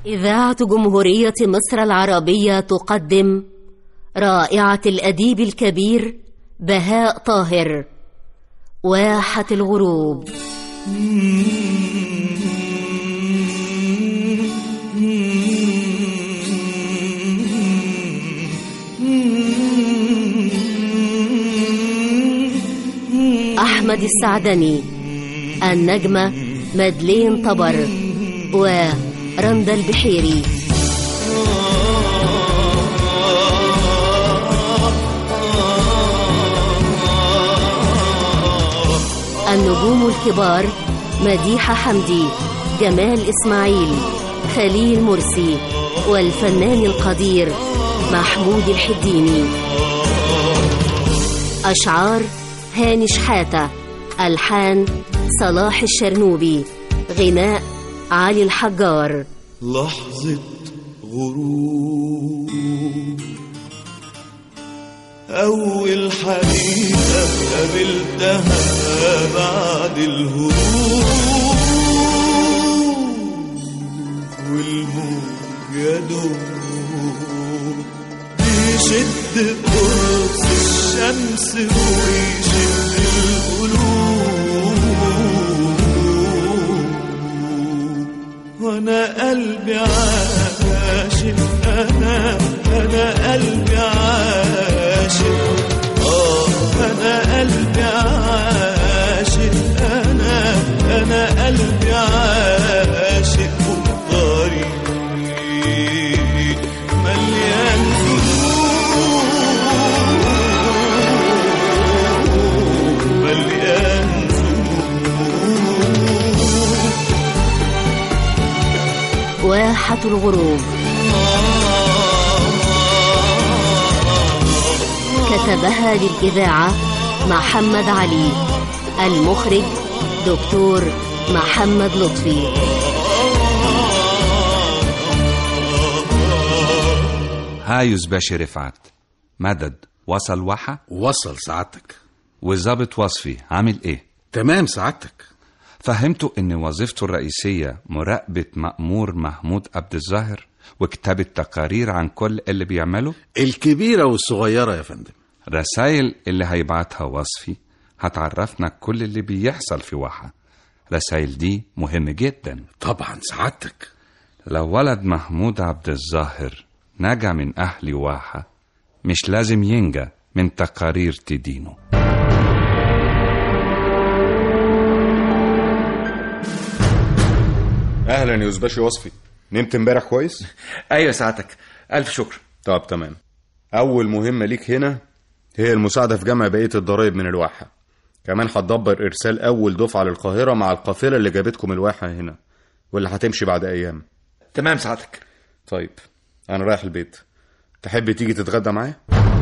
إذاعة جمهورية مصر العربية تقدم رائعة الأديب الكبير بهاء طاهر، واحة الغروب. أحمد السعدني، النجمة مدلين طبر ورندا البحيري. النجوم الكبار مديحة حمدي، جمال إسماعيل، خليل مرسي، والفنان القدير محمود الحديني. أشعار هاني شحاتة، ألحان صلاح الشرنوبي، غناء علي الحجار. لحظة غروب، أول حبيبة قابلتها بعد الهروب، والموج يدوب يشد قرص الشمس ويشد القلوب، وانا قلبي عاشق، انا قلبي عاشق، انا قلبي عاشق، انا قلبي عاشق، والطريق مليان ذنوب، مليان ذنوب. واحة الغروب كتبها للإذاعة محمد علي، المخرج دكتور محمد لطفي. هايوز باشا رفعت، مدد وصل واحة؟ وصل سعادتك. والظابط وصفي عامل ايه؟ تمام سعادتك. فهمته ان وظيفته الرئيسية مراقبة مأمور محمود عبد الظاهر وكتابة تقارير عن كل اللي بيعمله، الكبيرة والصغيرة يا فندم. رسائل اللي هيبعتها وصفي هتعرفنا كل اللي بيحصل في واحة. رسائل دي مهمة جدا. طبعا سعادتك. لو ولد محمود عبد الظاهر نجا من أهل واحة، مش لازم ينجا من تقارير تدينه. اهلا يا يوسباشي وصفي، نمت امبارح كويس؟ ايوه ساعتك، الف شكر. طب تمام. اول مهمه ليك هنا هي المساعده في جمع بقيه الضرائب من الواحه، كمان هتدبر ارسال اول دفعه للقاهره مع القافله اللي جابتكم الواحه هنا واللي هتمشي بعد ايام. تمام ساعتك. طيب انا رايح البيت، تحب تيجي تتغدى معايا؟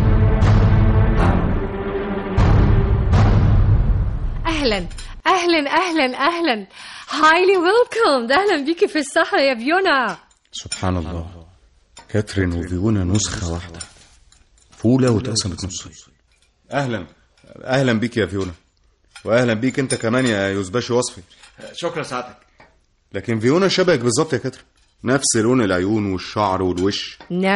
اهلا اهلا اهلا اهلا، هايلي ويلكم، اهلا بيكي في الصحراء يا فيونا. سبحان الله، كاترين وفيونا نسخه واحده، فوله واتقسمت نص. اهلا بيك يا فيونا، واهلا بيك انت كمان يا يوسباشي وصفي. شكرا ساعتك. لكن فيونا شبهك بالظبط يا كاترين، نفس لون العيون والشعر والوش.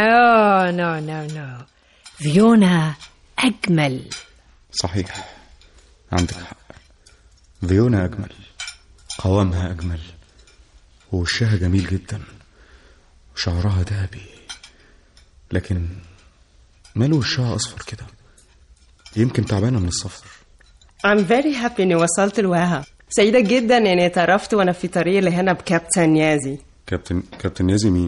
نو فيونا اجمل. صحيح، عندك حق، فيونا أجمل، قوامها أجمل، ووشها جميل جدا، وشعرها دهبي، لكن ماله وشها أصفر كده؟ يمكن تعبانة من السفر. I'm very happy إني وصلت الواها، سعيدة جدا إني اتعرفت وأنا في طريق لهنا بكابتن يازي. كابتن يازي مين؟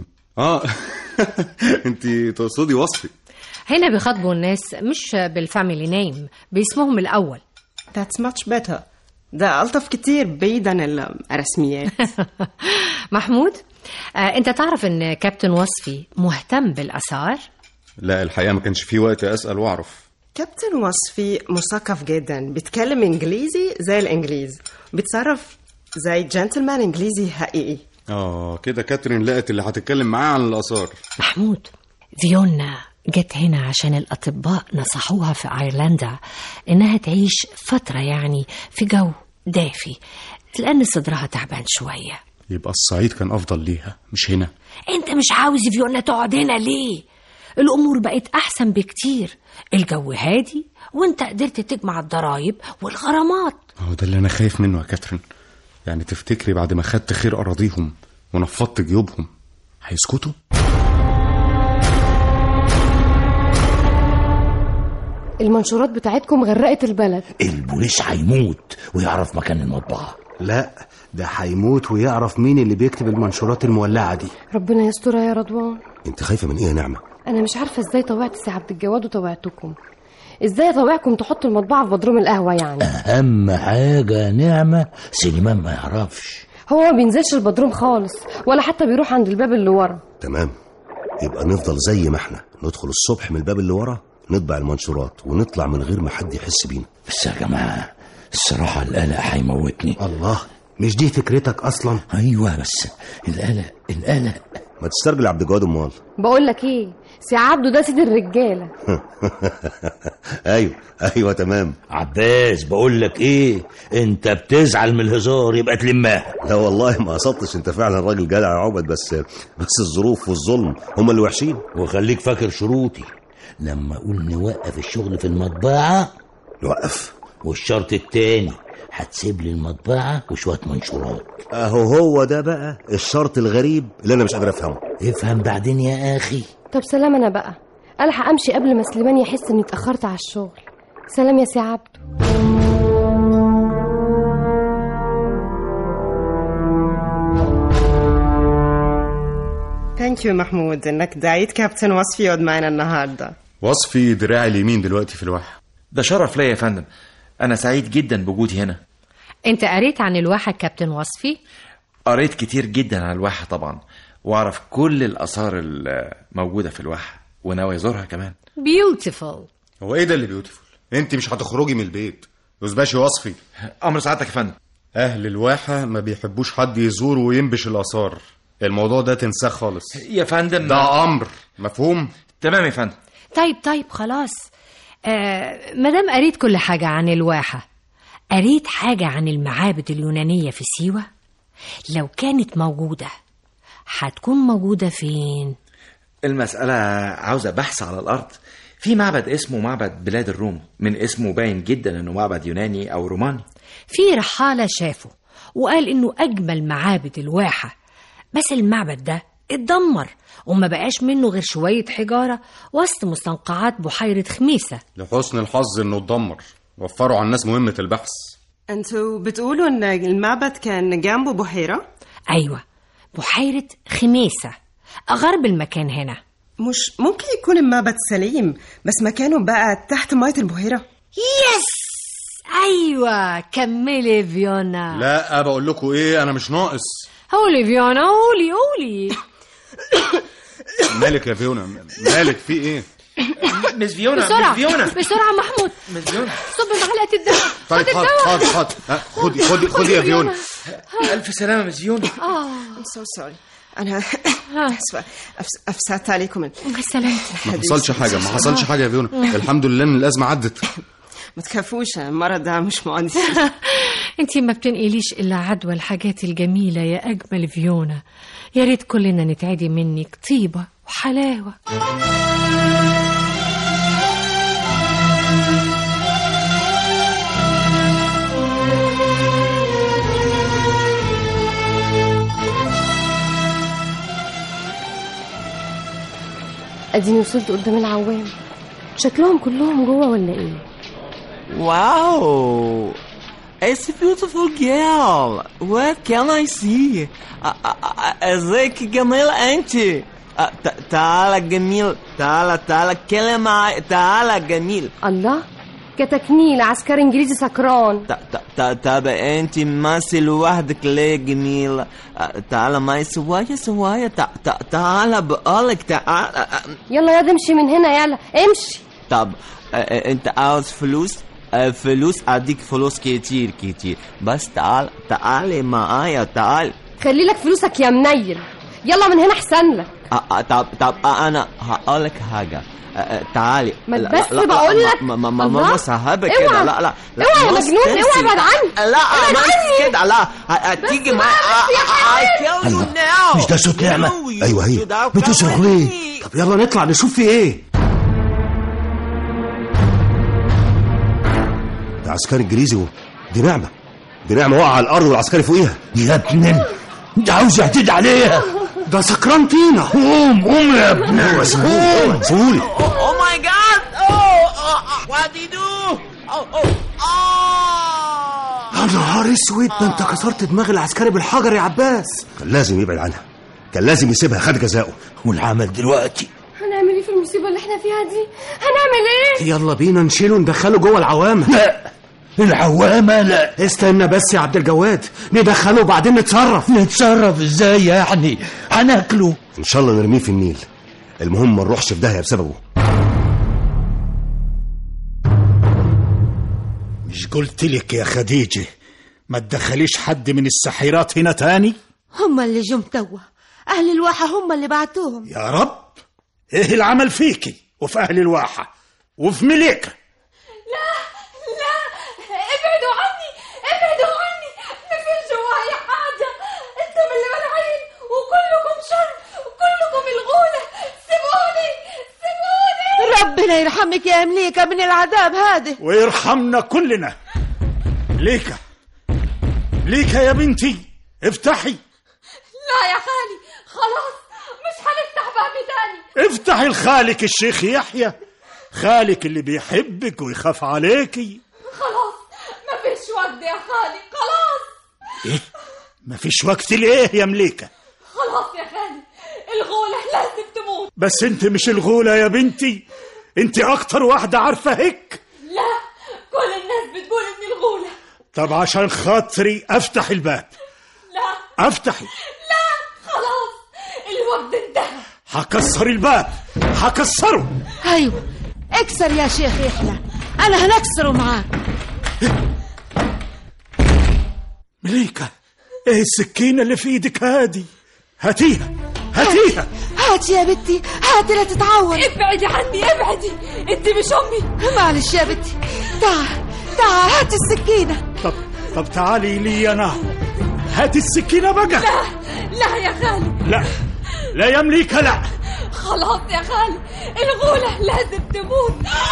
أنتي تقصدي وصفي. هنا بيخاطبوا الناس مش بالفاميلي نيم، باسمهم الأول. That's much better. ده ألطف كتير بعيد عن الرسميات. محمود، أنت تعرف إن كابتن وصفي مهتم بالآثار؟ لا الحقيقة ما كانش فيه وقت أسأل وأعرف. كابتن وصفي مثقف جدا، بيتكلم إنجليزي زي الإنجليز، بيتصرف زي جنتلمان إنجليزي حقيقي. كده كاترين لقت اللي هتتكلم معاه عن الآثار. محمود، فيونا جت هنا عشان الأطباء نصحوها في أيرلندا إنها تعيش فترة يعني في جو دافي، لأن صدرها تعبان شوية. يبقى الصعيد كان افضل ليها مش هنا. انت مش عاوز فيونا تقعد هنا ليه؟ الامور بقت احسن بكتير، الجو هادي وانت قدرت تجمع الضرايب والغرامات. هو ده اللي انا خايف منه يا كاترين. يعني تفتكري بعد ما خدت خير اراضيهم ونفضت جيوبهم هيسكتوا؟ المنشورات بتاعتكم غرقت البلد. البوليس هيموت ويعرف مكان المطبعة. لا، ده هيموت ويعرف مين اللي بيكتب المنشورات المولعة دي. ربنا يسترها يا رضوان. انت خايفة من ايه يا نعمة؟ انا مش عارفة ازاي طوعت سي عبد الجواد وطوعتكم. ازاي طوعكم تحطوا المطبعة في بدروم القهوة يعني؟ اهم حاجة نعمة سليمان ما يعرفش. هو ما بينزلش البدروم خالص ولا حتى بيروح عند الباب اللي ورا. تمام، يبقى نفضل زي ما احنا، ندخل الصبح من الباب اللي ورا، نطبع المنشورات ونطلع من غير ما حد يحس بينا. بس يا جماعة الصراحة القلق هيموتني. الله، مش دي فكرتك اصلا؟ ايوه بس القلق. ما تسترجل عبد الجواد امال. بقول لك ايه، سي عبده ده سيد الرجاله. ايوه تمام. عباس بقول لك ايه، انت بتزعل من الهزار يبقى تلمها. لا والله ما قصدتش، انت فعلا راجل جدع يا عبد، بس الظروف والظلم هم اللي وحشين. وخليك فاكر شروطي، لما اقول نوقف الشغل في المطبعة نوقف، والشرط التاني هتسيب لي المطبعة وشوية منشورات. هو ده بقى الشرط الغريب اللي انا مش قادر افهمه. افهم بعدين يا اخي. طب سلام، انا بقى الحق امشي قبل ما سليمان يحس اني اتاخرت على الشغل. سلام يا سي عبده. ثانك يو محمود انك دعيت كابتن وصفي يقعد معنا النهارده. وصفي دراعي اليمين دلوقتي في الواحة. ده شرف ليا يا فندم، انا سعيد جدا بوجودي هنا. انت قريت عن الواحة كابتن وصفي؟ قريت كتير جدا عن الواحة طبعا، واعرف كل الاثار الموجودة في الواحة وناوي ازورها كمان. بيوتيفول. هو ايه ده اللي بيوتيفول؟ انت مش هتخرجي من البيت. يوزباشي وصفي. امر سعادتك يا فندم. اهل الواحة ما بيحبوش حد يزور وينبش الاثار، الموضوع ده تنساه خالص يا فندم. ده امر مفهوم. تمام يا فندم. طيب خلاص. مدام قريت كل حاجة عن الواحة، قريت حاجة عن المعابد اليونانية في سيوة؟ لو كانت موجودة هتكون موجودة فين؟ المسألة عاوزة بحث على الأرض. في معبد اسمه معبد بلاد الروم، من اسمه باين جدا انه معبد يوناني او روماني. في رحالة شافه وقال انه اجمل معابد الواحة، بس المعبد ده اتدمر وما بقاش منه غير شوية حجارة وسط مستنقعات بحيرة خميسة. لحسن الحظ انه اتدمر، وفروا على الناس مهمة البحث. انتوا بتقولوا ان المعبد كان جنبه بحيرة؟ ايوه، بحيرة خميسة غرب المكان هنا. مش ممكن يكون المعبد سليم بس مكانه بقى تحت مية البحيرة؟ يس، ايوه كملي فيونا. لا بقول لكم ايه، انا مش ناقص. قولي فيونا، قولي. مالك يا فيونا، مالك في ايه؟ مس فيونا، بسرعة مس فيونا، بسرعة محمود. مس فيونا صب معلقة الدواء. طيب خدي يا فيونا. ألف سلامة مس فيونا. I'm so sorry. أنا أسفة أفسدت عليكم. سلامتك. ما حصلش حاجة يا فيونا. الحمد لله إن الأزمة عدت. ما تخافوش، المرض ده مش معدي. انتي ما بتنقليش إلا عدوى الحاجات الجميلة يا أجمل فيونا. يا ريت كلنا نتعدي منك طيبة وحلاوة. اديني وصلت قدام العوام، شكلهم كلهم جوه ولا ايه؟ واو، it's a beautiful girl. What can I see? ازيك جميل انت؟ تعال جميل، تعال اتكلم معايا، تعال جميل. الله، كتكنيل عسكري انجليزي سكران. طب انت ماشي لوحدك ليه جميل؟ تعال معي سوايا. تعال بقولك تعال. يلا يا امشي من هنا، يلا امشي. طب انت عاوز فلوس اديك فلوس كتير بس تعالي معايا، تعال. خلي لك فلوسك يا منيل، يلا من هنا احسن لك. طب انا هقولك حاجة. تعالي. ما بس بقول لك. ماما صاحبك كده. لا اوعى يا مجنون، اوعى ابعد عني. لا مش كده. لا هتيجي معايا. مش ده صوت نعمة؟ ايوه هي. بتصرخ ليه؟ طب يلا نطلع نشوف في ايه. ده عسكري انجليزي. دي نعمة وقع على الارض والعسكري فوقيها. يا ابني انت عاوز اعتدي عليها؟ ده سكران طينة. قوم يا ابني. قوم سيبولي. Oh my God! What did you do? يا نهار اسود، ده انت كسرت دماغ العسكري بالحجر يا عباس. كان لازم يبعد عنها، كان لازم يسيبها، خد جزاؤه. والعمل دلوقتي هنعمل ايه في المصيبة اللي احنا فيها دي؟ هنعمل ايه؟ يلا بينا نشيله ندخله جوه العوامة. لا العوامة لا. استنى بس يا عبد الجواد، ندخله وبعدين نتصرف. نتصرف ازاي يعني؟ هناكله ان شاء الله نرميه في النيل، المهم ما نروحش في داهية بسببه. مش قلت لك يا خديجة ما تدخليش حد من الساحرات هنا تاني؟ هم اللي جم توا، أهل الواحة هم اللي بعتوهم. يا رب، ايه العمل فيكي وفي أهل الواحة وفي مليكة؟ لا ابعدوا عني، ما فيش جواي حاجة. انتم اللي ملعين وكلكم شر وكلكم الغولة. سيبوني. ربنا يرحمك يا مليكة من العذاب هذا ويرحمنا كلنا. ليكة يا بنتي افتحي. لا يا خالي، خلاص مش هنفتح باب تاني. افتحي لخالك الشيخ يحيى، خالك اللي بيحبك ويخاف عليكي. خلاص ما فيش وقت يا خالي، خلاص. ايه ما فيش وقت ليه يا مليكة؟ خلاص يا خالي، الغولة لازم تموت. بس انت مش الغولة يا بنتي، انت اكتر واحدة عارفة هيك. لا كل الناس بتقول اني الغولة. طب عشان خاطري افتح الباب. لا افتحي. لا خلاص الوقت انتهى. هكسر الباب، هكسره. أيوة اكسر يا شيخ يحيى، أنا هنكسره معاك. مليكة ايه السكينة اللي في ايدك هادي؟ هاتيها. هاتي يا بنتي، هاتي لا تتعور. ابعدي عني، ابعدي، انت مش امي. معلش يا بنتي، تعال هاتي السكينة. طب تعالي لي انا، هاتي السكينة بقى. لا يا خالي. لا يا مليكة لا. خلاص يا خالي، الغولة لازم تموت.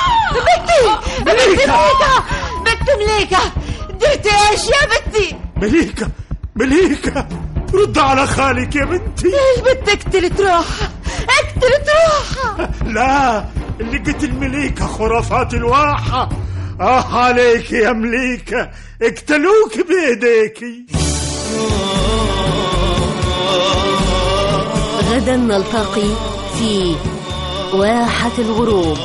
بنت مليكة درتي ايش يا بنتي؟ مليكة رد على خالك يا بنتي. البنت اقتلت روحها. لا اللي قتل مليكة خرافات الواحة. عليك يا مليكة، اقتلوك بيديكي. غدا نلتقي في واحة الغروب.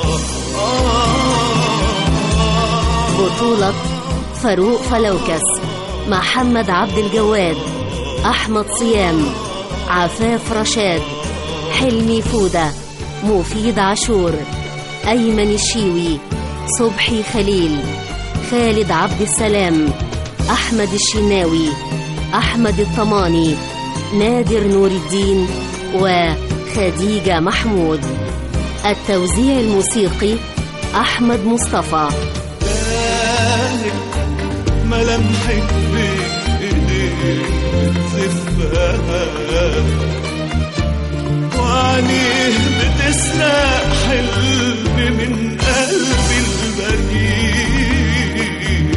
بطولة فاروق فلوكس، محمد عبد الجواد، أحمد صيام، عفاف رشاد، حلمي فودة، مفيد عاشور، أيمن الشيوي، صبحي خليل، خالد عبد السلام، أحمد الشناوي، أحمد الطماني، نادر نور الدين وخديجة محمود. التوزيع الموسيقي أحمد مصطفى. ملامحك بإيديك زفاها وعينيه بتسرق حلم من قلبي البريء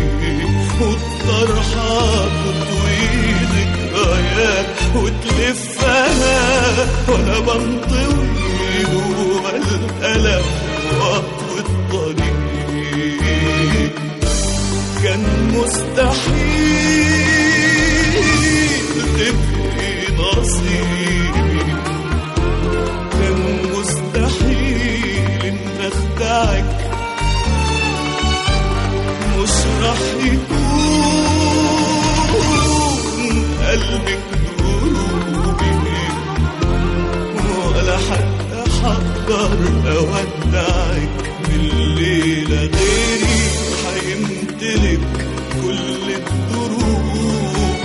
والطرحة تطوي ذكريات وتلفها وانا بنطوي جوا الألم وأطوي الطريق. كان مستحيل تبقي نصيبي، كان مستحيل ان اخدعك، مش رح يكون قلبك دروبي ولا حتى حقدر اودعك. بالليلة غيري حيمتلك كل الدروب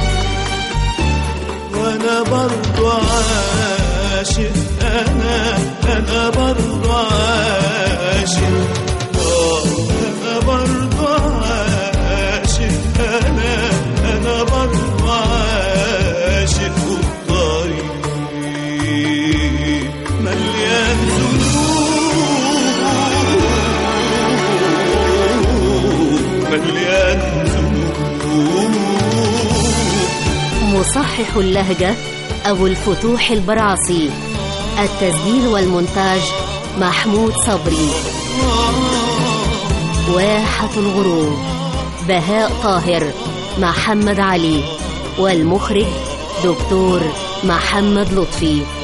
وانا برضو عاشق، انا برضو عاشق. مليان ذنوب. مصحح اللهجة أبو الفتوح البرعصي. التسجيل والمونتاج محمود صبري. واحة الغروب بهاء طاهر محمد علي. والمخرج دكتور محمد لطفي.